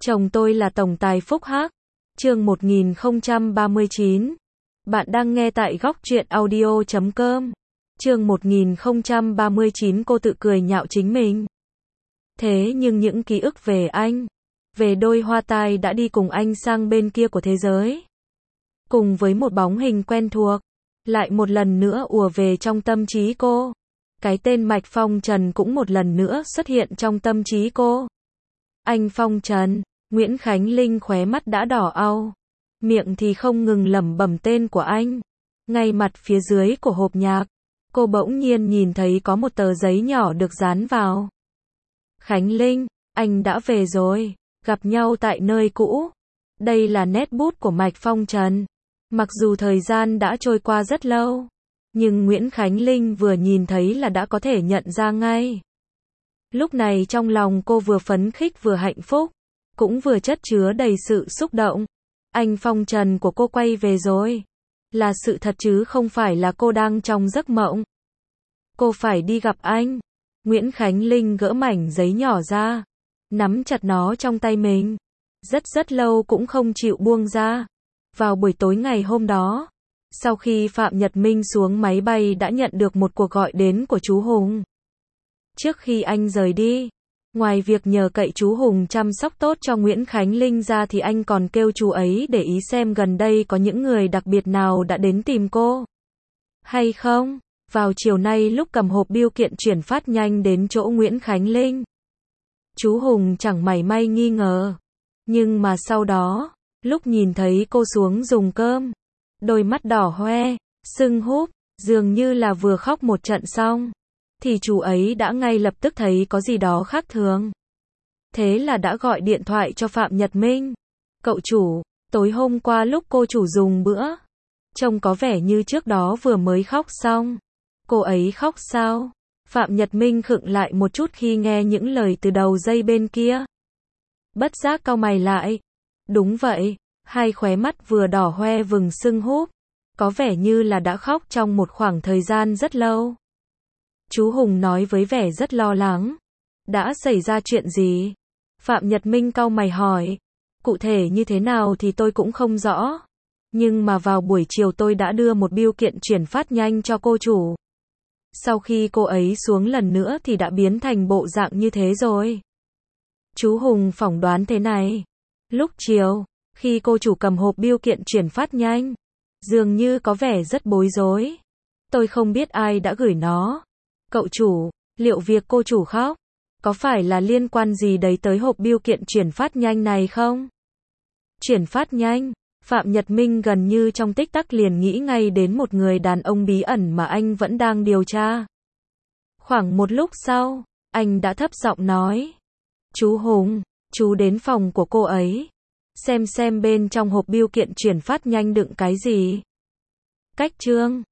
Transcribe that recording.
Chồng tôi là tổng tài Phúc Hắc. Chương 1039. Bạn đang nghe tại góc truyện audio.com. Chương 1039. Cô tự cười nhạo chính mình. Thế nhưng những ký ức về anh, về đôi hoa tai đã đi cùng anh sang bên kia của thế giới, cùng với một bóng hình quen thuộc, lại một lần nữa ùa về trong tâm trí cô. Cái tên Mạch Phong Trần cũng một lần nữa xuất hiện trong tâm trí cô. Anh Phong Trần. Nguyễn Khánh Linh khóe mắt đã đỏ au, miệng thì không ngừng lẩm bẩm tên của anh. Ngay mặt phía dưới của hộp nhạc, cô bỗng nhiên nhìn thấy có một tờ giấy nhỏ được dán vào. Khánh Linh, anh đã về rồi, gặp nhau tại nơi cũ. Đây là nét bút của Mạch Phong Trần. Mặc dù thời gian đã trôi qua rất lâu, nhưng Nguyễn Khánh Linh vừa nhìn thấy là đã có thể nhận ra ngay. Lúc này trong lòng cô vừa phấn khích vừa hạnh phúc, cũng vừa chất chứa đầy sự xúc động. Anh Phong Trần của cô quay về rồi. Là sự thật chứ không phải là cô đang trong giấc mộng. Cô phải đi gặp anh. Nguyễn Khánh Linh gỡ mảnh giấy nhỏ ra, nắm chặt nó trong tay mình. Rất lâu cũng không chịu buông ra. Vào buổi tối ngày hôm đó, sau khi Phạm Nhật Minh xuống máy bay đã nhận được một cuộc gọi đến của chú Hùng. Trước khi anh rời đi, ngoài việc nhờ cậy chú Hùng chăm sóc tốt cho Nguyễn Khánh Linh ra thì anh còn kêu chú ấy để ý xem gần đây có những người đặc biệt nào đã đến tìm cô hay không. Vào chiều nay lúc cầm hộp bưu kiện chuyển phát nhanh đến chỗ Nguyễn Khánh Linh, chú Hùng chẳng mảy may nghi ngờ. Nhưng mà sau đó, lúc nhìn thấy cô xuống dùng cơm, đôi mắt đỏ hoe, sưng húp, dường như là vừa khóc một trận xong, thì chú ấy đã ngay lập tức thấy có gì đó khác thường. Thế là đã gọi điện thoại cho Phạm Nhật Minh. Cậu chủ, tối hôm qua lúc cô chủ dùng bữa, trông có vẻ như trước đó vừa mới khóc xong. Cô ấy khóc sao? Phạm Nhật Minh khựng lại một chút khi nghe những lời từ đầu dây bên kia. Bất giác cau mày lại. Đúng vậy, hai khóe mắt vừa đỏ hoe vừng sưng húp, có vẻ như là đã khóc trong một khoảng thời gian rất lâu. Chú Hùng nói với vẻ rất lo lắng. Đã xảy ra chuyện gì? Phạm Nhật Minh cau mày hỏi. Cụ thể như thế nào thì tôi cũng không rõ. Nhưng mà vào buổi chiều tôi đã đưa một bưu kiện chuyển phát nhanh cho cô chủ. Sau khi cô ấy xuống lần nữa thì đã biến thành bộ dạng như thế rồi. Chú Hùng phỏng đoán thế này. Lúc chiều, khi cô chủ cầm hộp bưu kiện chuyển phát nhanh, dường như có vẻ rất bối rối. Tôi không biết ai đã gửi nó. Cậu chủ, liệu việc cô chủ khóc có phải là liên quan gì đấy tới hộp bưu kiện chuyển phát nhanh này không? Chuyển phát nhanh, Phạm Nhật Minh gần như trong tích tắc liền nghĩ ngay đến một người đàn ông bí ẩn mà anh vẫn đang điều tra. Khoảng một lúc sau, anh đã thấp giọng nói. Chú Hùng, chú đến phòng của cô ấy. Xem bên trong hộp bưu kiện chuyển phát nhanh đựng cái gì. Cách chương